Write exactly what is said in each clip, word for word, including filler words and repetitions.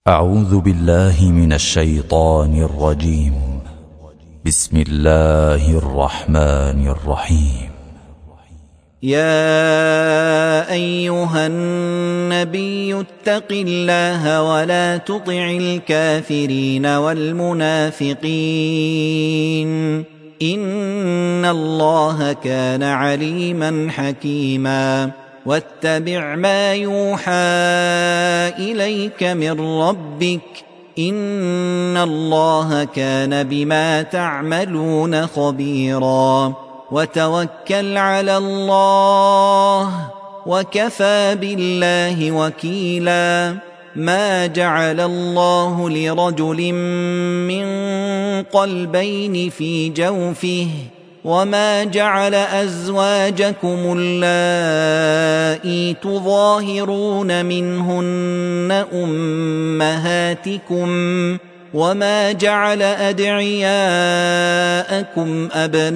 أعوذ بالله من الشيطان الرجيم. بسم الله الرحمن الرحيم. يا أيها النبي اتق الله ولا تطع الكافرين والمنافقين إن الله كان عليما حكيما. واتبع ما يوحى إليك من ربك إن الله كان بما تعملون خبيرا. وتوكل على الله وكفى بالله وكيلا. ما جعل الله لرجل من قلبين في جوفه وما جعل أزواجكم اللائي تظاهرون منهن أمهاتكم وما جعل أدعياءكم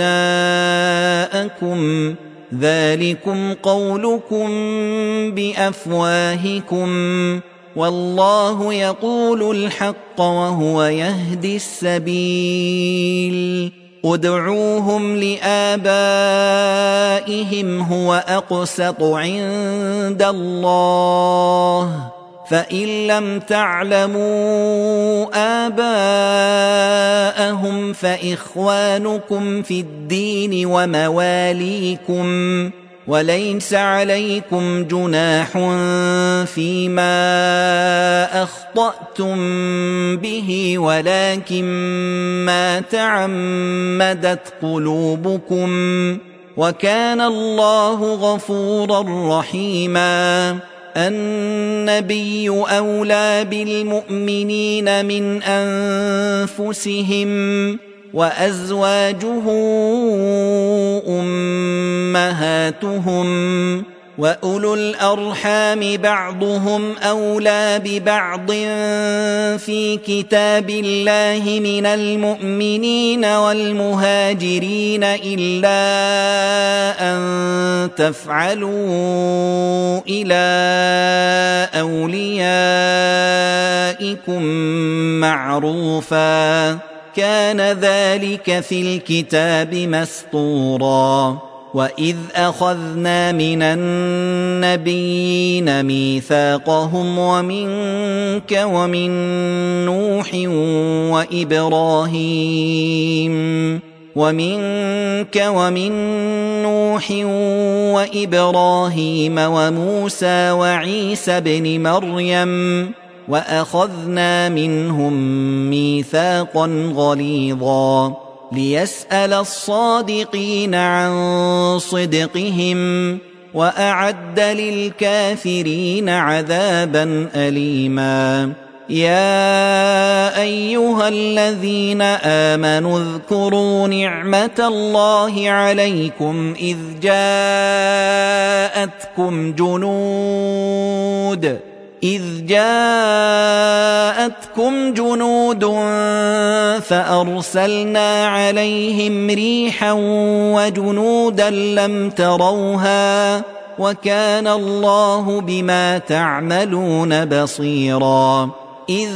أبناءكم ذلكم قولكم بأفواهكم والله يقول الحق وهو يهدي السبيل. ادعوهم لآبائهم هو أقسط عند الله فإن لم تعلموا آباءهم فإخوانكم في الدين ومواليكم وليس عليكم جناح فيما أخطأتم به ولكن ما تعمدت قلوبكم وكان الله غفورا رحيما. النبي أولى بالمؤمنين من أنفسهم وأزواجه أمهاتهم وأولو الأرحام بعضهم أولى ببعض في كتاب الله من المؤمنين والمهاجرين إلا أن تفعلوا إلى أوليائكم معروفا كان ذلك في الكتاب مسطورا. وإذ أخذنا من النبيين ميثاقهم ومنك ومن نوح وإبراهيم ومنك ومن نوح وإبراهيم وموسى وعيسى ابن مريم وأخذنا منهم ميثاقا غليظا ليسأل الصادقين عن صدقهم وأعد للكافرين عذابا أليما. يا أيها الذين آمنوا اذكروا نعمة الله عليكم إذ جاءتكم جنود إذ جاءتكم جنود فأرسلنا عليهم ريحا وجنودا لم تروها وكان الله بما تعملون بصيرا. إذ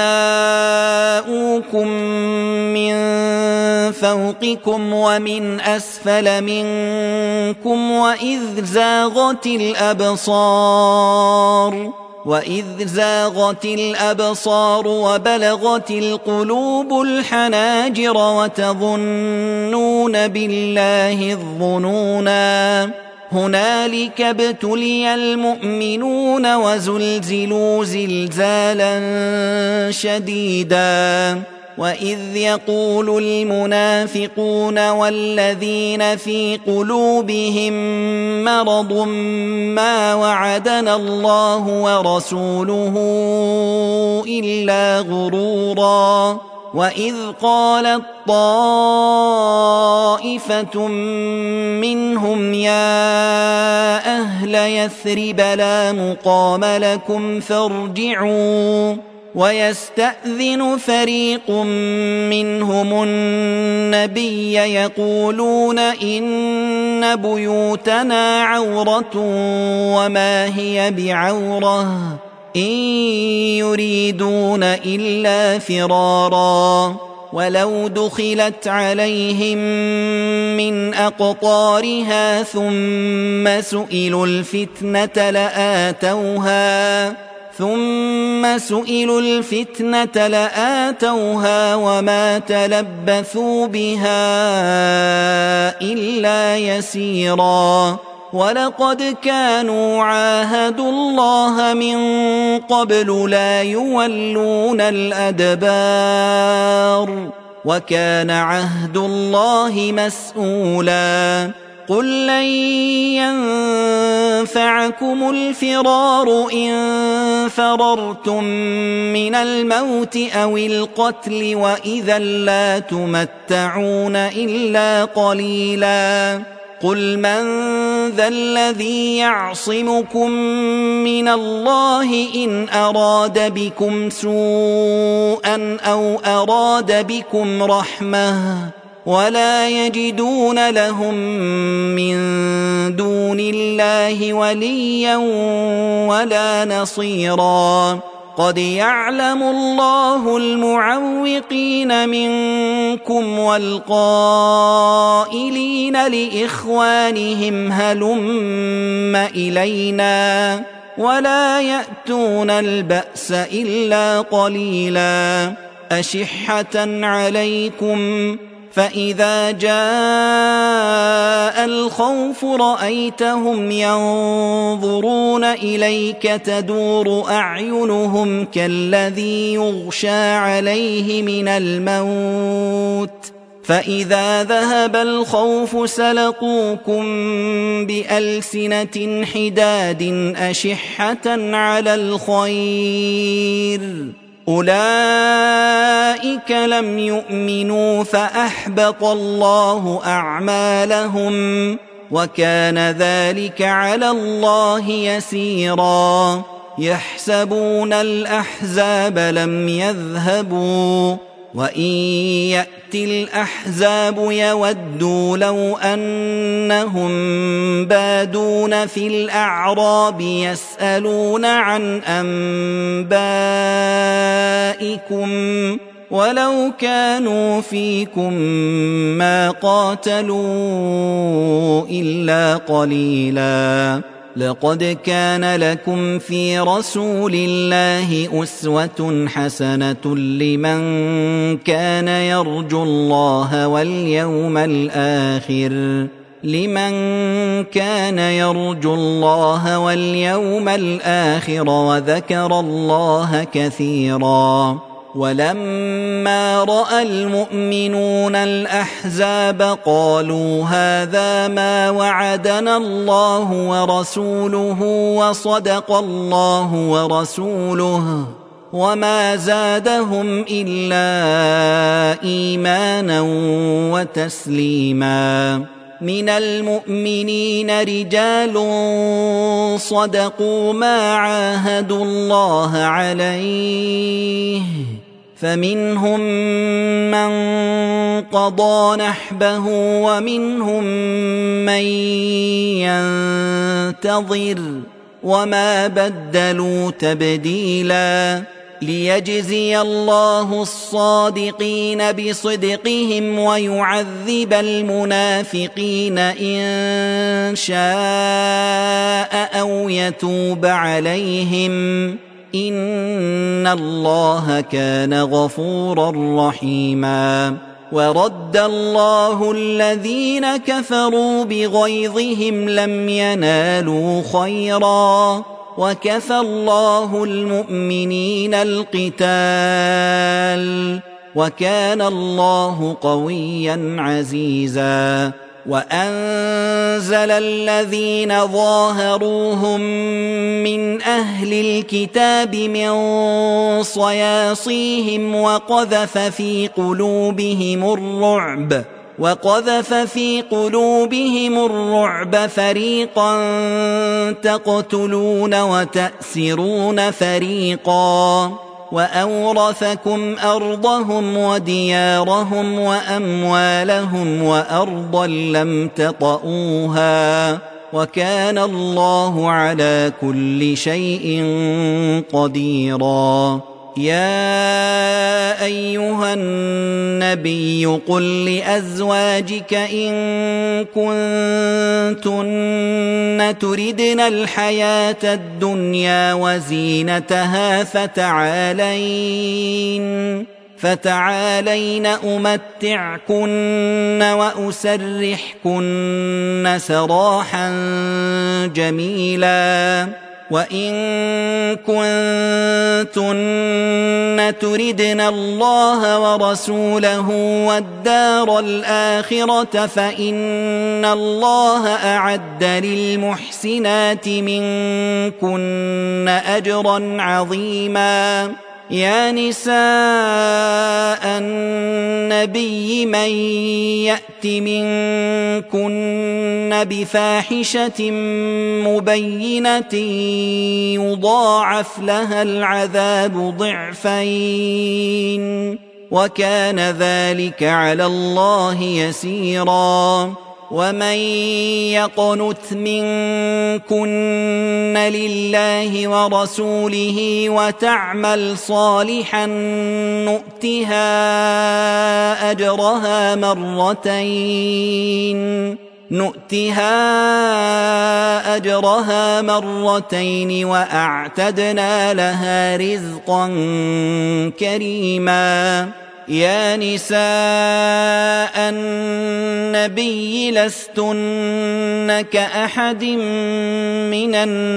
جاءوكم من فوقكم ومن أسفل منكم وإذ زاغت الأبصار وإذ زاغت الأبصار وبلغت القلوب الحناجر وتظنون بالله الظنونا هنالك ابتلي المؤمنون وزلزلوا زلزالا شديدا. وإذ يقول المنافقون والذين في قلوبهم مرض ما وعدنا الله ورسوله إلا غرورا. وإذ قالت طائفة منهم يا أهل يثرب لا مقام لكم فارجعوا ويستأذن فريق منهم النبي يقولون إن بيوتنا عورة وما هي بعورة إن يريدون إلا فرارا ولو دخلت عليهم من أقطارها ثم سئلوا الفتنة لآتوها ثم سئلوا الفتنة لآتوها وما تلبثوا بها إلا يسيرا ولقد كانوا عاهدوا الله من قبل لا يولون الأدبار وكان عهد الله مسؤولا قل لن ينفعكم الفرار إن فررتم من الموت أو القتل وإذا لا تمتعون إلا قليلا قل من ذا الذي يعصمكم من الله إن أراد بكم سوءا أو أراد بكم رحمة ولا يجدون لهم من دون الله وليا ولا نصيرا قد يعلم الله المعوقين منكم والقائلين لإخوانهم هلم إلينا ولا يأتون البأس إلا قليلا أشحة عليكم فإذا جاء الخوف رأيتهم ينظرون إليك تدور أعينهم كالذي يغشى عليه من الموت فإذا ذهب الخوف سلقوكم بألسنة حداد أشحة على الخير أولئك لم يؤمنوا فأحبط الله أعمالهم وكان ذلك على الله يسيرا يحسبون الأحزاب لم يذهبوا وإن يأتي الأحزاب يودوا لو أنهم بادون في الأعراب يسألون عن أنبائكم ولو كانوا فيكم ما قاتلوا إلا قليلا لقد كان لكم في رسول الله أسوة حسنة لمن كان يرجو الله واليوم الآخر لمن كان يرجو الله واليوم الآخر وذكر الله كثيرا ولما رأى المؤمنون الأحزاب قالوا هذا ما وعدنا الله ورسوله وصدق الله ورسوله وما زادهم إلا إيمانا وتسليما من المؤمنين رجال صدقوا ما عاهدوا الله عليه فمنهم من قضى نحبه ومنهم من ينتظر وما بدلوا تبديلا ليجزي الله الصادقين بصدقهم ويعذب المنافقين إن شاء أو يتوب عليهم إن الله كان غفورا رحيما ورد الله الذين كفروا بغيظهم لم ينالوا خيرا وكفى الله المؤمنين القتال وكان الله قويا عزيزا وأنزل الذين ظاهروهم من أهل الكتاب من صياصيهم وقذف في قلوبهم الرعب وقذف في قلوبهم الرعب فريقا تقتلون وتأسرون فريقا وأورثكم أرضهم وديارهم وأموالهم وأرضا لم تطئوها وكان الله على كل شيء قديرا. يا أيها النبي قل لأزواجك إن كنتن تردن الحياة الدنيا وزينتها فتعالين فتعالين أمتعكن وأسرحكن سراحا جميلا. وإن كنتن تردن الله ورسوله والدار الآخرة فإن الله أعد للمحسنات منكن أجرا عظيما. يا نساء النبي من يأت منكن بفاحشة مبينة يضاعف لها العذاب ضعفين وكان ذلك على الله يسيرا. ومن يقنت منكن لله ورسوله وتعمل صالحا نؤتها أجرها مرتين نؤتها أجرها مرتين وأعتدنا لها رزقا كريما. يا نساء النبي لستن كأحد من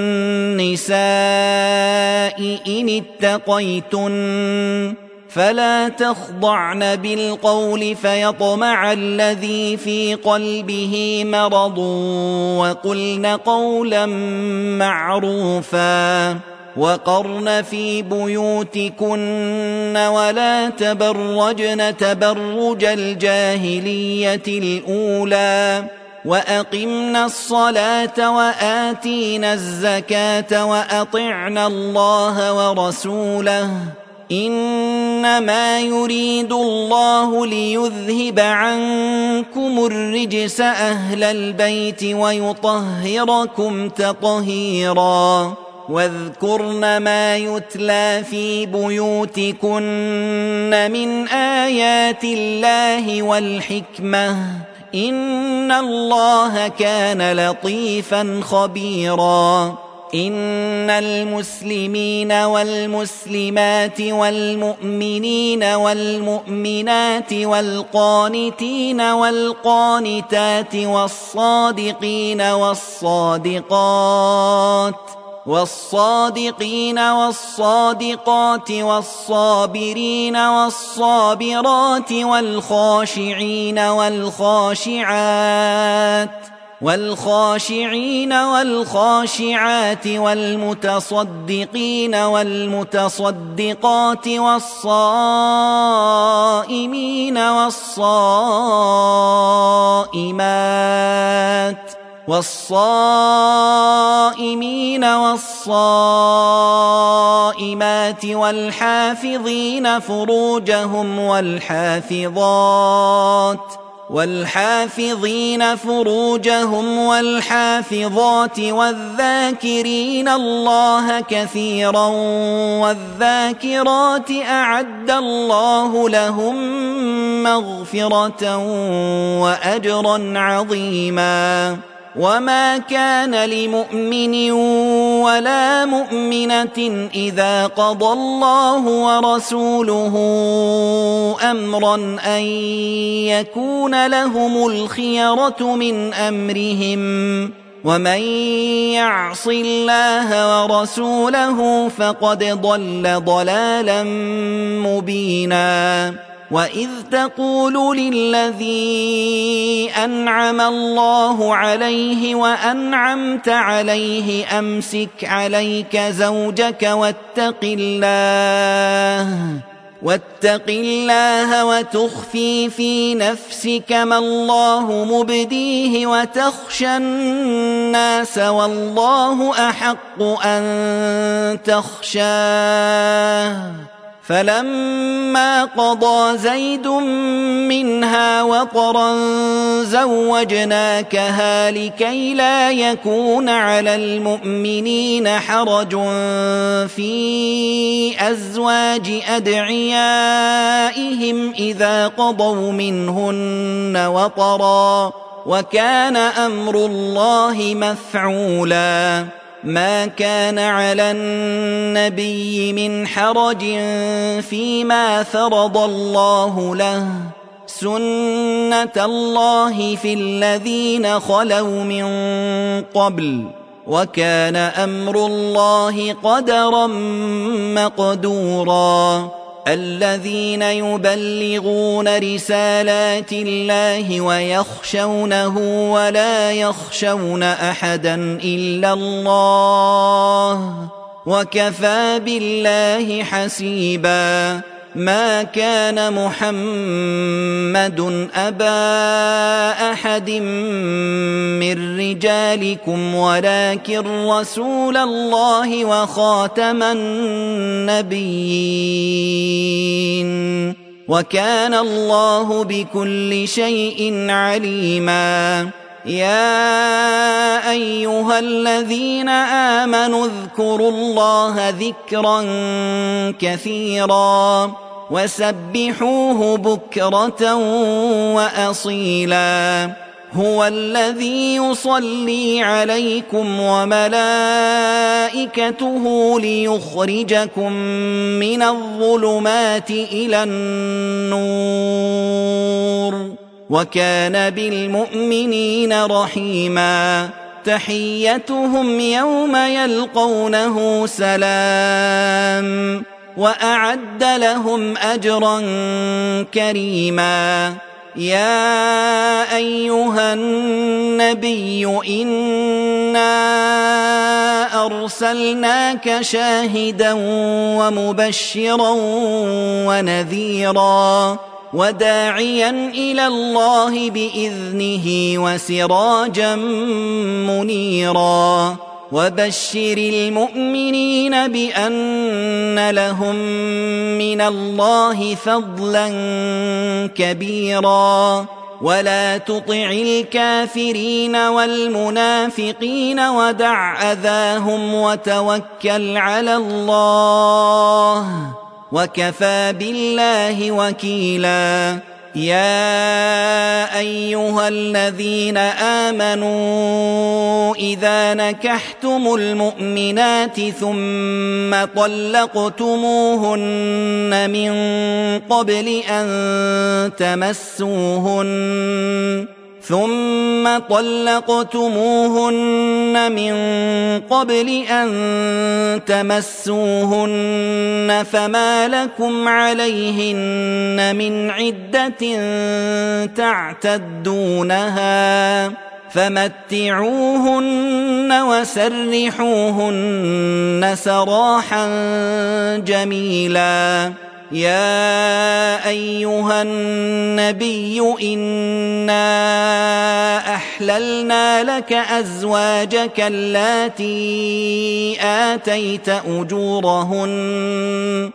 النساء إن اتقيتن فلا تخضعن بالقول فيطمع الذي في قلبه مرض وقلن قولا معروفا. وقرن في بيوتكن ولا تبرجن تبرج الجاهلية الأولى وأقمنا الصلاة وآتينا الزكاة وأطعنا الله ورسوله إنما يريد الله ليذهب عنكم الرجس أهل البيت ويطهركم تطهيرا. واذكرن ما يتلى في بيوتكن من آيات الله والحكمة إن الله كان لطيفا خبيرا. إن المسلمين والمسلمات والمؤمنين والمؤمنات والقانتين والقانتات والصادقين والصادقات والصادقين والصادقات والصابرين والصابرات والخاشعين والخاشعات والخاشعين والخاشعات والمتصدقين والمتصدقات والصائمين والصائمات والصائمين والصائمات والحافظين فروجهم والحافظات والحافظين فروجهم والحافظات والذاكرين الله كثيرا والذاكرات أعد الله لهم مغفرة وأجرا عظيما. وما كان لمؤمن ولا مؤمنة إذا قضى الله ورسوله أمرا أن يكون لهم الخيرة من أمرهم ومن يعص الله ورسوله فقد ضل ضلالا مبينا. وإذ تقول للذي أنعم الله عليه وأنعمت عليه أمسك عليك زوجك واتق الله واتق الله وتخفي في نفسك ما الله مبديه وتخشى الناس والله أحق أن تخشاه فلما قضى زيد منها وطرا زوجناكها لكي لا يكون على المؤمنين حرج في أزواج أدعيائهم إذا قضوا منهن وطرا وكان أمر الله مفعولا ما كان على النبي من حرج فيما فرض الله له سنة الله في الذين خلوا من قبل وكان أمر الله قدرا مقدورا الذين يبلغون رسالات الله ويخشونه ولا يخشون أحدا إلا الله وكفى بالله حسيبا ما كان محمد أبا أحد من رجالكم ولكن رسول الله وخاتم النبيين وكان الله بكل شيء عليما يا أيها الذين آمنوا اذكروا الله ذكرا كثيرا وسبحوه بكرة وأصيلا هو الذي يصلي عليكم وملائكته ليخرجكم من الظلمات إلى النور وكان بالمؤمنين رحيما تحيتهم يوم يلقونه سلام وأعد لهم أجرا كريما يا أيها النبي إنا أرسلناك شاهدا ومبشرا ونذيرا وداعيا إلى الله بإذنه وسراجا منيرا وبشر المؤمنين بأن لهم من الله فضلا كبيرا ولا تطع الكافرين والمنافقين ودع أذاهم وتوكل على الله وكفى بالله وكيلا يا أيها الذين آمنوا إذا نكحتم المؤمنات ثم طلقتموهن من قبل أن تمسوهن ثم طلقتموهن من قبل أن تمسوهن فما لكم عليهن من عدة تعتدونها فمتعوهن وسرحوهن سراحا جميلا يا أيها النبي إنا أحللنا لك أزواجك اللاتي آتيت أجورهن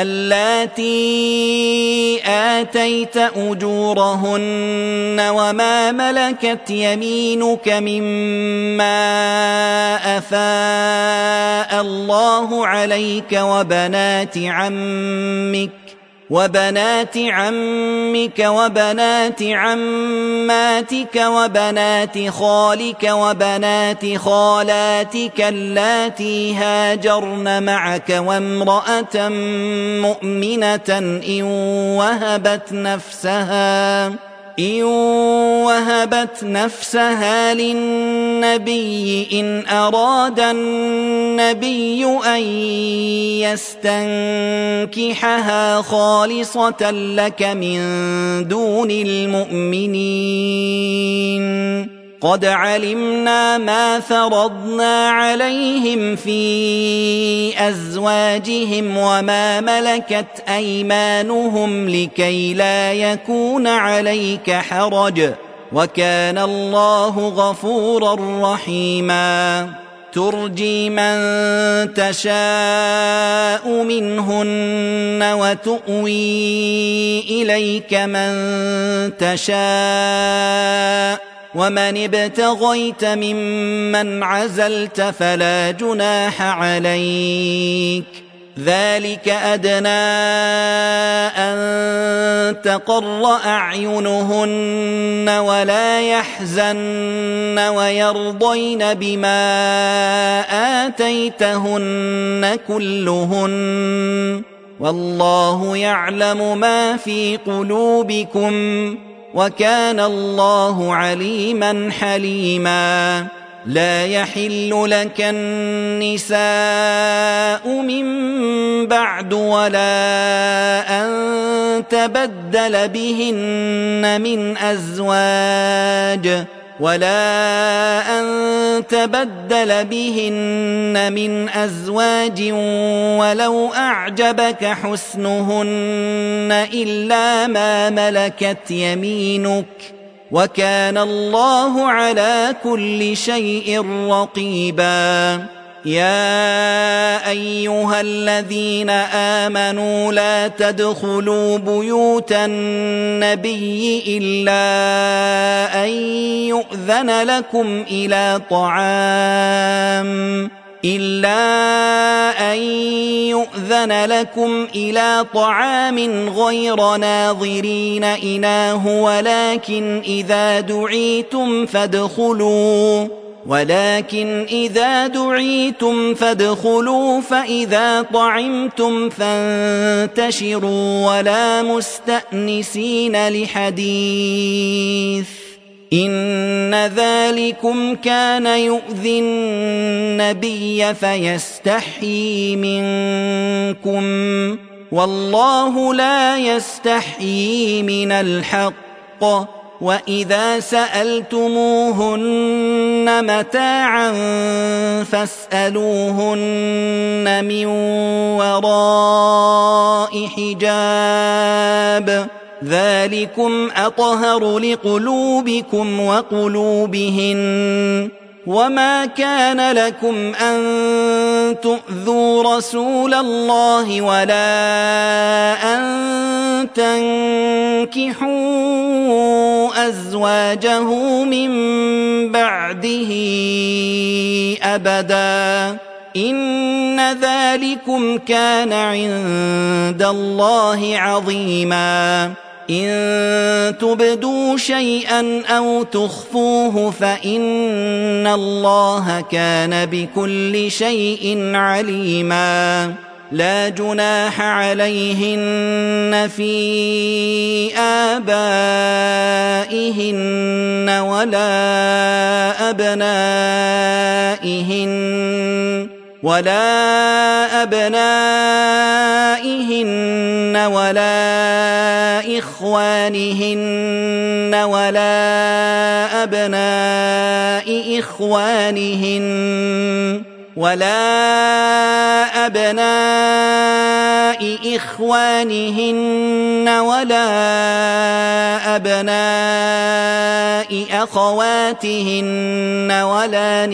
اللاتي آتيت أجورهن وما ملكت يمينك مما أفاء الله عليك وبنات عمك وبنات عمك وبنات عماتك وبنات خالك وبنات خالاتك اللاتي هاجرن معك وامرأة مؤمنة إن وهبت نفسها إن وهبت نفسها للنبي إن أراد النبي أن يستنكحها خالصة لك من دون المؤمنين قد علمنا ما فرضنا عليهم في أزواجهم وما ملكت أيمانهم لكي لا يكون عليك حرج وكان الله غفورا رحيما ترجي من تشاء منهن وتؤوي إليك من تشاء ومن ابتغيت ممن عزلت فلا جناح عليك ذلك أدنى أن تقر أعينهن ولا يحزن ويرضين بما آتيتهن كلهن والله يعلم ما في قلوبكم وكان الله عليما حليما لا يحل لك النساء من بعد ولا أن تبدل بهن من أزواج ولا أن تبدل بهن من أزواج ولو أعجبك حسنهن إلا ما ملكت يمينك وكان الله على كل شيء رقيبا يا أيها الذين آمنوا لا تدخلوا بيوت النبي إلا أن يؤذن لكم إلى طعام إلا أن يؤذن لكم إلى طعام غير ناظرين إناه ولكن إذا دعيتم فادخلوا ولكن إذا دعيتم فادخلوا فإذا طعمتم فانتشروا ولا مستأنسين لحديث إن ذلكم كان يؤذي النبي فيستحيي منكم والله لا يستحيي من الحق وإذا سألتموهن متاعا فاسألوهن من وراء حجاب ذلكم أطهر لقلوبكم وقلوبهن وما كان لكم أن تؤذوا رسول الله ولا أن تنكحوا أزواجه من بعده أبدا إن ذلكم كان عند الله عظيما إن تبدوا شيئا أو تخفوه فإن الله كان بكل شيء عليما لا جناح عليهن في آبائهن ولا أبنائهن ولا أبنائهن ولا إخوانهن ولا أبناء إخوانهن ولا أبناء إخوانهن ولا أبناء أخواتهن ولا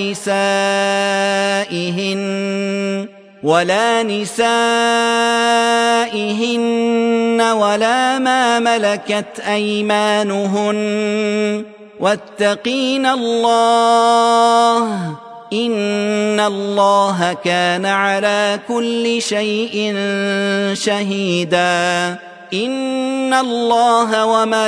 نسائهن ولا نسائهن ولا ما ملكت أيمانهن واتقين الله إن الله كان على كل شيء شهيدا إن الله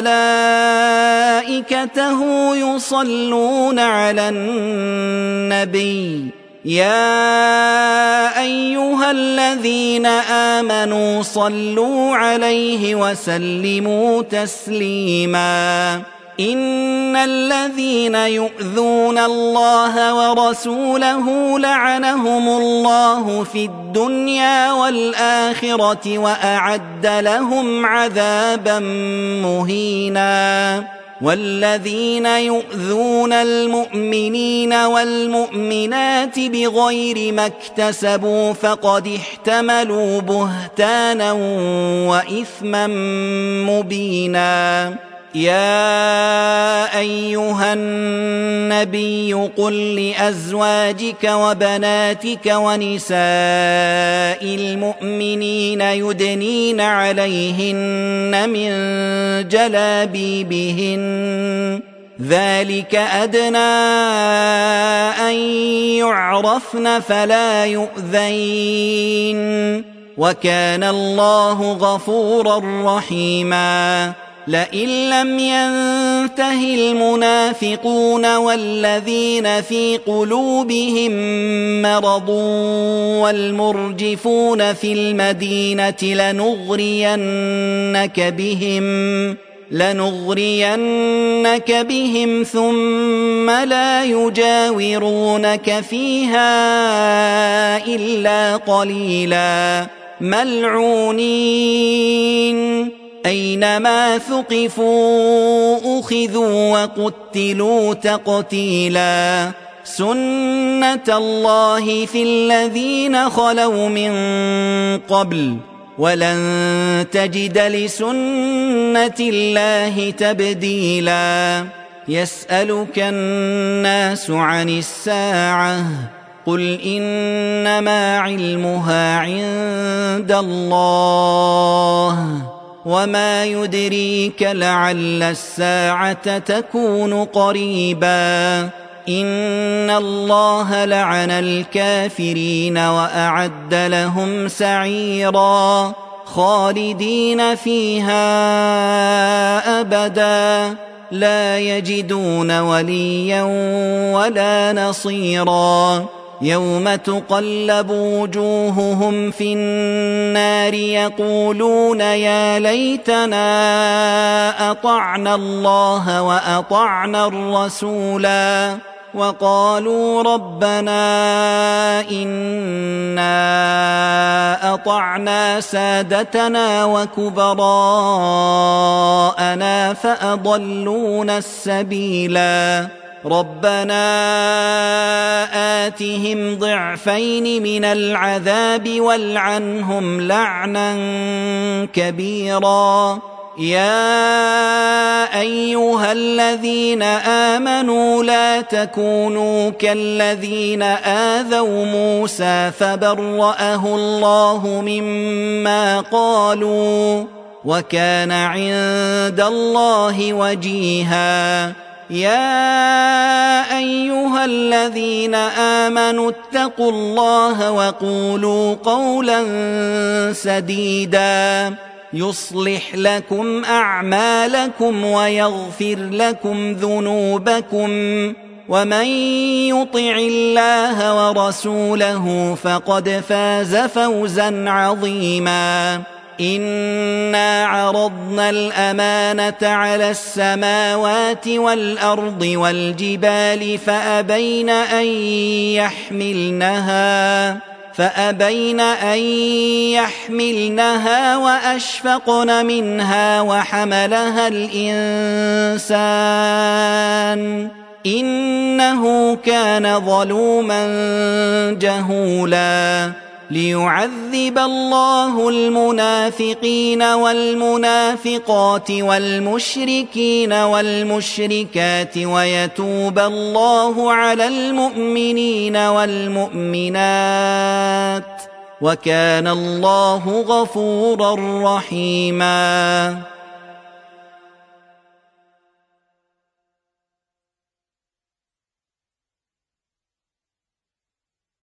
وملائكته يصلون على النبي يا أيها الذين آمنوا صلوا عليه وسلموا تسليما إن الذين يؤذون الله ورسوله لعنهم الله في الدنيا والآخرة وأعد لهم عذابا مهينا والذين يؤذون المؤمنين والمؤمنات بغير ما اكتسبوا فقد احتملوا بهتانا وإثما مبينا يا أيها النبي قل لأزواجك وبناتك ونساء المؤمنين يدنين عليهن من جلابيبهن ذلك أدنى أن يعرفن فلا يؤذين وكان الله غفورا رحيما لئن لم ينته المنافقون والذين في قلوبهم مرض والمرجفون في المدينة لنغرينك بهم لنغرينك بهم ثم لا يجاورونك فيها إلا قليلا ملعونين أينما ثقفوا أخذوا وقتلوا تقتيلا سنة الله في الذين خلوا من قبل ولن تجد لسنة الله تبديلا يسألك الناس عن الساعة قل إنما علمها عند الله وما يدريك لعل الساعة تكون قريبا إن الله لعن الكافرين وأعد لهم سعيرا خالدين فيها أبدا لا يجدون وليا ولا نصيرا يوم تقلب وجوههم في النار يقولون يا ليتنا أطعنا الله وأطعنا الرسولا وقالوا ربنا إنا أطعنا سادتنا وكبراءنا فأضلونا السبيلا ربنا آتهم ضعفين من العذاب والعنهم لعنا كبيرا يا أيها الذين آمنوا لا تكونوا كالذين آذوا موسى فبرأه الله مما قالوا وكان عند الله وجيها يا أيها الذين آمنوا اتقوا الله وقولوا قولا سديدا يصلح لكم أعمالكم ويغفر لكم ذنوبكم ومن يطع الله ورسوله فقد فاز فوزا عظيما إنا عرضنا الأمانة على السماوات والأرض والجبال فأبين أن يحملنها فأبين أن يحملنها وأشفقن منها وحملها الإنسان إنه كان ظلوما جهولا ليعذب الله المنافقين والمنافقات والمشركين والمشركات ويتوب الله على المؤمنين والمؤمنات وكان الله غفورا رحيما